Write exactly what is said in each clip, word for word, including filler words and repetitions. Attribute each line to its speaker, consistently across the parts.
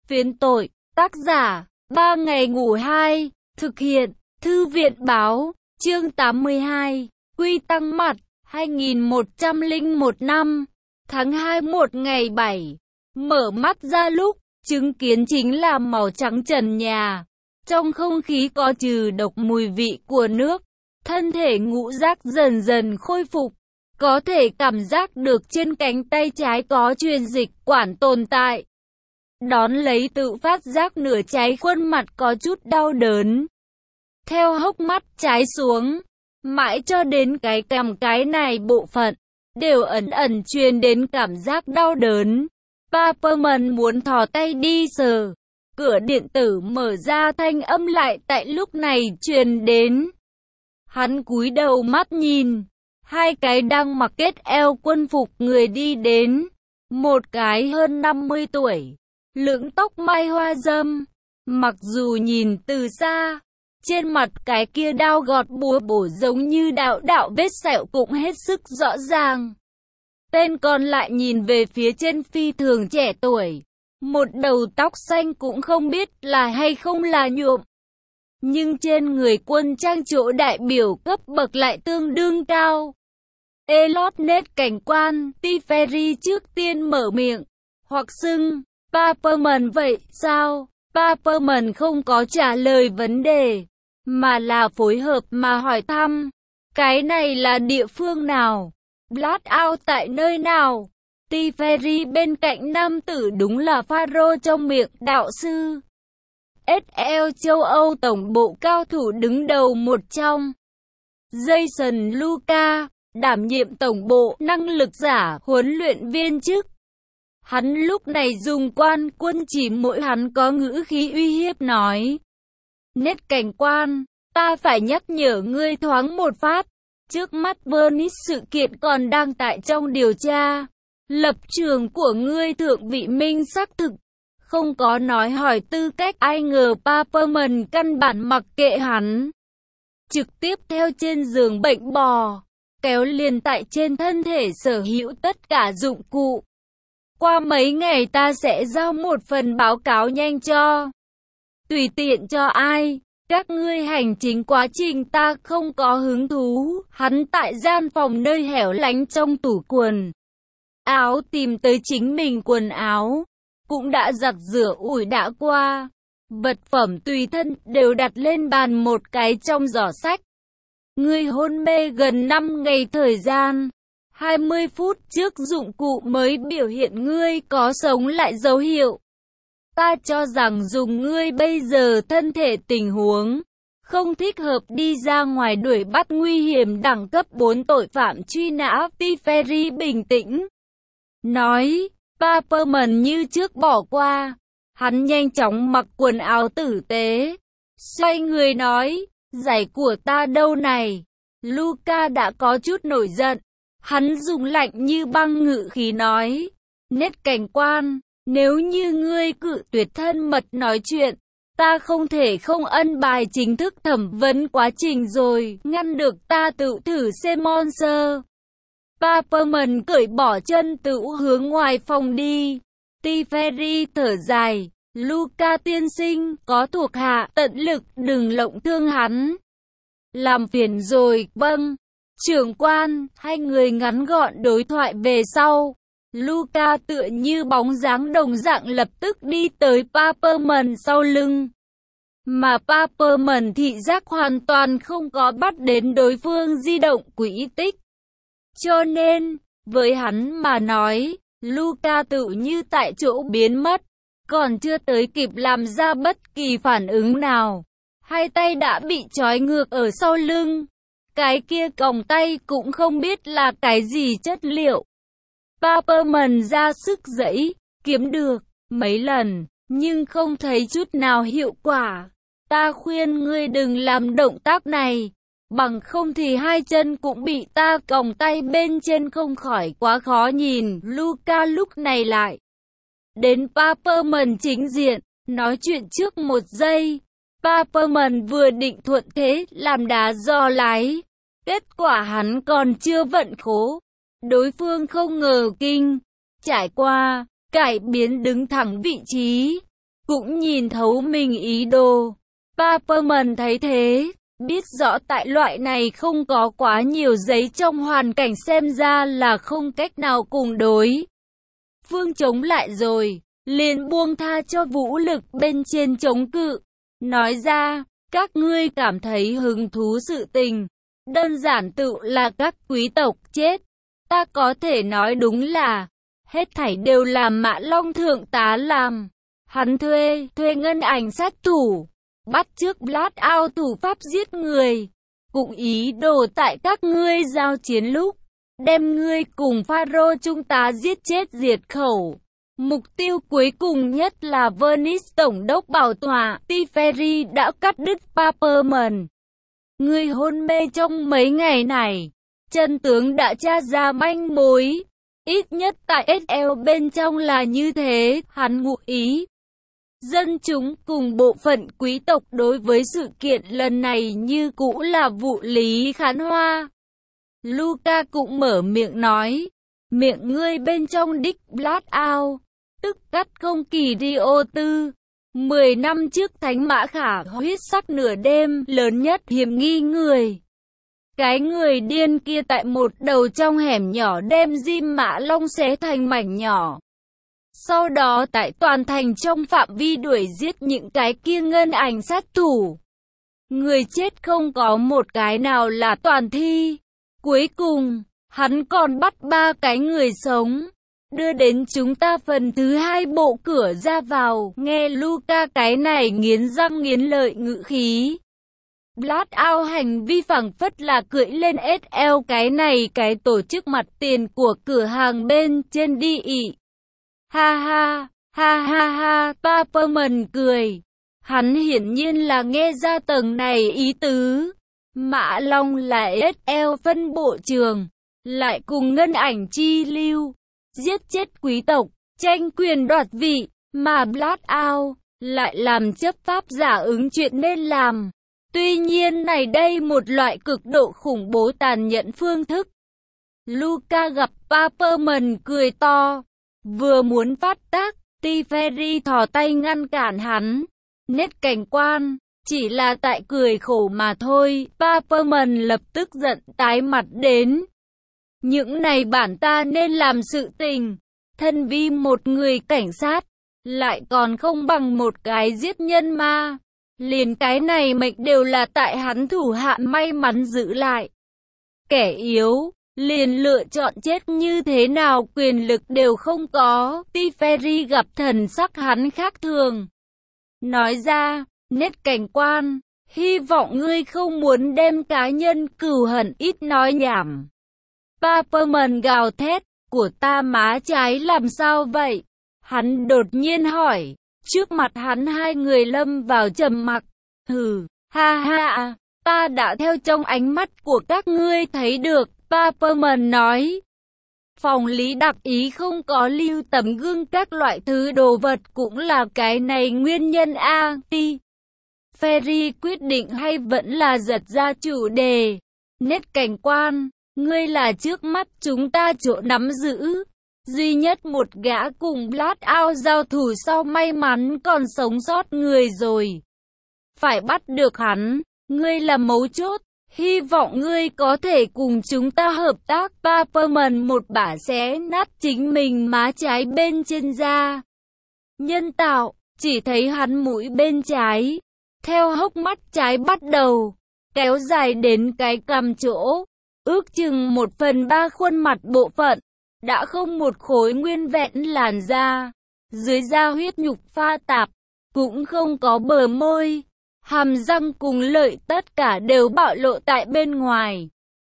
Speaker 1: Phiến tội, tác giả, ba ngày ngủ hai, thực hiện, Thư viện báo, chương tám mươi hai, Quy Tăng Mặt, hai nghìn một trăm lẻ một năm, tháng hai một ngày bảy, mở mắt ra lúc, chứng kiến chính là màu trắng trần nhà. Trong không khí có trừ độc mùi vị của nước, thân thể ngũ giác dần dần khôi phục. Có thể cảm giác được trên cánh tay trái có truyền dịch quản tồn tại. Đón lấy tự phát giác nửa cháy khuôn mặt có chút đau đớn. Theo hốc mắt trái xuống, mãi cho đến cái cằm cái này bộ phận, đều ẩn ẩn truyền đến cảm giác đau đớn. Paperman muốn thò tay đi sờ. Cửa điện tử mở ra, thanh âm lại tại lúc này truyền đến. Hắn cúi đầu mắt nhìn. Hai cái đang mặc kết eo quân phục người đi đến. Một cái hơn năm mươi tuổi, lưỡng tóc mai hoa râm. Mặc dù nhìn từ xa, trên mặt cái kia đao gọt búa bổ giống như đạo đạo vết sẹo cũng hết sức rõ ràng. Tên còn lại nhìn về phía trên phi thường trẻ tuổi. Một đầu tóc xanh cũng không biết là hay không là nhuộm. Nhưng trên người quân trang chỗ đại biểu cấp bậc lại tương đương cao. Elliot nết cảnh quan, Tiferi trước tiên mở miệng, hoặc xưng, Paperman vậy sao? Paperman không có trả lời vấn đề, mà là phối hợp mà hỏi thăm. Cái này là địa phương nào? Blackout tại nơi nào? Tiferi bên cạnh nam tử đúng là Pharaoh trong miệng đạo sư. ét lờ châu Âu tổng bộ cao thủ đứng đầu một trong. Jason Luca, đảm nhiệm tổng bộ năng lực giả huấn luyện viên chức. Hắn lúc này dùng quan quân chỉ mỗi hắn có ngữ khí uy hiếp nói. Nét cảnh quan, ta phải nhắc nhở ngươi thoáng một phát. Trước mắt Bernice sự kiện còn đang tại trong điều tra. Lập trường của ngươi thượng vị minh xác thực. Không có nói hỏi tư cách, ai ngờ Paperman căn bản mặc kệ hắn. Trực tiếp theo trên giường bệnh bò. Kéo liền tại trên thân thể sở hữu tất cả dụng cụ. Qua mấy ngày ta sẽ giao một phần báo cáo nhanh cho. Tùy tiện cho ai. Các ngươi hành chính quá trình ta không có hứng thú. Hắn tại gian phòng nơi hẻo lánh trong tủ quần áo tìm tới chính mình quần áo. Cũng đã giặt rửa ủi đã qua. Vật phẩm tùy thân đều đặt lên bàn một cái trong giỏ sách. Ngươi hôn mê gần năm ngày thời gian. hai mươi phút trước dụng cụ mới biểu hiện ngươi có sống lại dấu hiệu. Ta cho rằng dùng ngươi bây giờ thân thể tình huống không thích hợp đi ra ngoài đuổi bắt nguy hiểm đẳng cấp bốn tội phạm truy nã. Tiferi bình tĩnh nói. Paperman như trước bỏ qua. Hắn nhanh chóng mặc quần áo tử tế. Xoay người nói. Giày của ta đâu này? Luca đã có chút nổi giận. Hắn dùng lạnh như băng ngữ khí nói. Nét cảnh quan, nếu như ngươi cự tuyệt thân mật nói chuyện, ta không thể không ân bài chính thức thẩm vấn quá trình rồi, ngăn được ta tự thử xem monster. Paperman cởi bỏ chân tự hướng ngoài phòng đi. Tiferi thở dài. Luca tiên sinh, có thuộc hạ, tận lực đừng lộng thương hắn. Làm phiền rồi, vâng. Trưởng quan, hai người ngắn gọn đối thoại về sau. Luca tựa như bóng dáng đồng dạng lập tức đi tới Paperman sau lưng. Mà Paperman thị giác hoàn toàn không có bắt đến đối phương di động quỹ tích. Cho nên, với hắn mà nói, Luca tự như tại chỗ biến mất. Còn chưa tới kịp làm ra bất kỳ phản ứng nào. Hai tay đã bị trói ngược ở sau lưng. Cái kia còng tay cũng không biết là cái gì chất liệu. Paperman ra sức giãy, kiếm được mấy lần, nhưng không thấy chút nào hiệu quả. Ta khuyên ngươi đừng làm động tác này, bằng không thì hai chân cũng bị ta còng tay bên trên không khỏi quá khó nhìn. Luca lúc này lại đến Paperman chính diện, nói chuyện trước một giây. Paperman vừa định thuận thế làm đá do lái. Kết quả hắn còn chưa vận khố. Đối phương không ngờ kinh. Trải qua, cải biến đứng thẳng vị trí. cũng nhìn thấu mình ý đồ. Paperman thấy thế, biết rõ tại loại này không có quá nhiều giấy trong hoàn cảnh xem ra là không cách nào cùng đối phương chống lại rồi, liền buông tha cho vũ lực bên trên chống cự. Nói ra, các ngươi cảm thấy hứng thú sự tình, đơn giản tự là các quý tộc chết. Ta có thể nói đúng là, hết thảy đều là Mã Long thượng tá làm. Hắn thuê, thuê ngân ảnh sát thủ, bắt chước Blackout thủ pháp giết người, cũng ý đồ tại các ngươi giao chiến lúc, đem ngươi cùng Pharaoh chúng ta giết chết diệt khẩu. Mục tiêu cuối cùng nhất là Venice tổng đốc bảo tọa. Teferi đã cắt đứt Paperman. Ngươi hôn mê trong mấy ngày này, chân tướng đã tra ra manh mối. Ít nhất tại ét lờ bên trong là như thế, hắn ngụ ý. Dân chúng cùng bộ phận quý tộc đối với sự kiện lần này như cũ là vụ lý khán hoa. Luca cũng mở miệng nói, miệng ngươi bên trong đích Blackout, tức cắt không kỳ đi ô tư. Mười năm trước thánh mã khả huyết sắc nửa đêm lớn nhất hiểm nghi người. Cái người điên kia tại một đầu trong hẻm nhỏ đem Jim Mã Long xé thành mảnh nhỏ. Sau đó tại toàn thành trong phạm vi đuổi giết những cái kia ngân ảnh sát thủ. Người chết không có một cái nào là toàn thi. Cuối cùng, hắn còn bắt ba cái người sống, đưa đến chúng ta phần thứ hai bộ cửa ra vào. Nghe Luca cái này nghiến răng nghiến lợi ngữ khí. Blackout hành vi phảng phất là cưỡi lên ét lờ cái này cái tổ chức mặt tiền của cửa hàng bên trên đi ị. Ha ha, ha ha ha, Paperman cười. Hắn hiển nhiên là nghe ra tầng này ý tứ. Mã Long là ét lờ phân bộ trường, lại cùng ngân ảnh chi lưu, giết chết quý tộc, tranh quyền đoạt vị, mà Blackout lại làm chấp pháp giả ứng chuyện nên làm. Tuy nhiên này đây một loại cực độ khủng bố tàn nhẫn phương thức. Luca gặp Paperman cười to, vừa muốn phát tác, Teferi thò tay ngăn cản hắn. Nét cảnh quan, chỉ là tại cười khổ mà thôi. Paperman lập tức giận tái mặt đến. Những này bản ta nên làm sự tình, thân vi một người cảnh sát, lại còn không bằng một cái giết nhân ma. Liền cái này mệnh đều là tại hắn thủ hạ may mắn giữ lại. Kẻ yếu, liền lựa chọn chết như thế nào quyền lực đều không có. Teferi gặp thần sắc hắn khác thường. Nói ra, nét cảnh quan, hy vọng ngươi không muốn đem cá nhân cừu hận ít nói nhảm. Paperman gào thét, của ta má trái làm sao vậy? Hắn đột nhiên hỏi. Trước mặt hắn hai người lâm vào trầm mặc. Hừ, ha ha, ta đã theo trong ánh mắt của các ngươi thấy được, Paperman nói. Phòng lý đặc ý không có lưu tấm gương các loại thứ đồ vật cũng là cái này nguyên nhân a. Ti. Ferry quyết định hay vẫn là giật ra chủ đề. Nét cảnh quan, ngươi là trước mắt chúng ta chỗ nắm giữ. Duy nhất một gã cùng Blackout giao thủ sau may mắn còn sống sót người rồi. Phải bắt được hắn, ngươi là mấu chốt. Hy vọng ngươi có thể cùng chúng ta hợp tác. Paperman một bả xé nát chính mình má trái bên trên da. Nhân tạo, chỉ thấy hắn mũi bên trái, theo hốc mắt trái bắt đầu, kéo dài đến cái cằm chỗ, ước chừng một phần ba khuôn mặt bộ phận. Đã không một khối nguyên vẹn làn da, dưới da huyết nhục pha tạp, cũng không có bờ môi, hàm răng cùng lợi tất cả đều bạo lộ tại bên ngoài.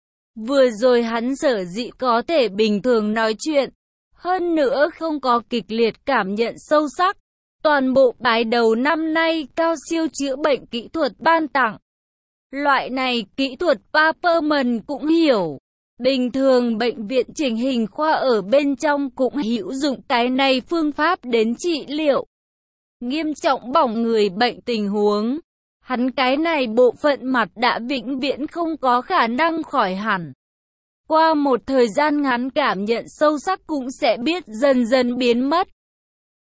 Speaker 1: Vừa rồi hắn sở dĩ có thể bình thường nói chuyện, hơn nữa không có kịch liệt cảm nhận sâu sắc, toàn bộ bài đầu năm nay cao siêu chữa bệnh kỹ thuật ban tặng. Loại này kỹ thuật Paperman cũng hiểu. Bình thường bệnh viện chỉnh hình khoa ở bên trong cũng hữu dụng cái này phương pháp đến trị liệu nghiêm trọng bỏng người bệnh tình huống. Hắn cái này bộ phận mặt đã vĩnh viễn không có khả năng khỏi hẳn. Qua một thời gian ngắn cảm nhận sâu sắc cũng sẽ biết dần dần biến mất.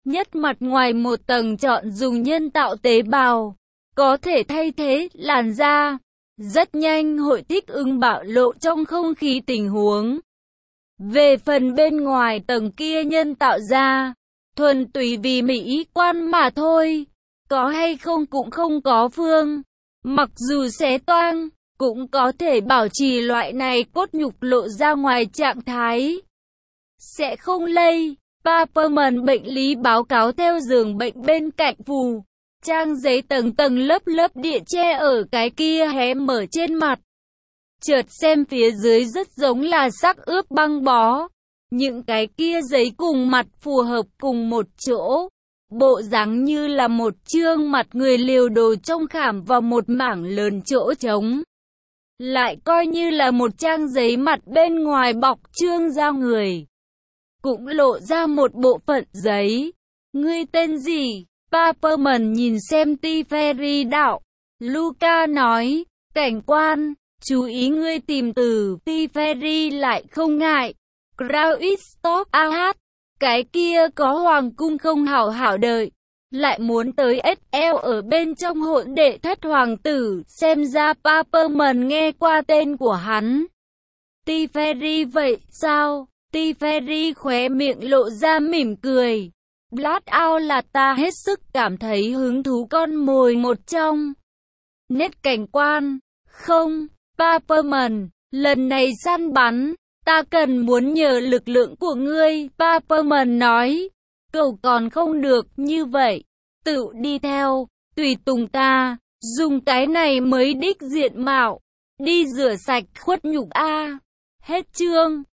Speaker 1: Nhất mặt ngoài một tầng chọn dùng nhân tạo tế bào, có thể thay thế làn da. Rất nhanh hội thích ứng bạo lộ trong không khí tình huống. Về phần bên ngoài tầng kia nhân tạo ra, thuần túy vì mỹ quan mà thôi. Có hay không cũng không có phương. Mặc dù xé toang, cũng có thể bảo trì loại này cốt nhục lộ ra ngoài trạng thái. Sẽ không lây. Paperman bệnh lý báo cáo theo giường bệnh bên cạnh phù. Trang giấy tầng tầng lớp lớp địa che ở cái kia hé mở trên mặt. Chợt xem phía dưới rất giống là xác ướp băng bó. Những cái kia giấy cùng mặt phù hợp cùng một chỗ. Bộ dáng như là một chương mặt người liều đồ trong khảm vào một mảng lớn chỗ trống. Lại coi như là một trang giấy mặt bên ngoài bọc chương da người. Cũng lộ ra một bộ phận giấy. Ngươi tên gì? Paperman nhìn xem Teferi đạo. Luca nói, cảnh quan, chú ý ngươi tìm từ. Teferi lại không ngại. Graustok ah, cái kia có hoàng cung không hảo hảo đợi. Lại muốn tới ét lờ ở bên trong hỗn đệ thất hoàng tử. Xem ra Paperman nghe qua tên của hắn. Teferi vậy sao? Teferi khóe miệng lộ ra mỉm cười. Blackout là ta hết sức cảm thấy hứng thú con mồi một trong. Nét cảnh quan. Không, Paperman, lần này săn bắn, ta cần muốn nhờ lực lượng của ngươi. Paperman nói, cậu còn không được như vậy. Tự đi theo, tùy tùng ta, dùng cái này mới đích diện mạo. Đi rửa sạch khuất nhục a. Hết chương.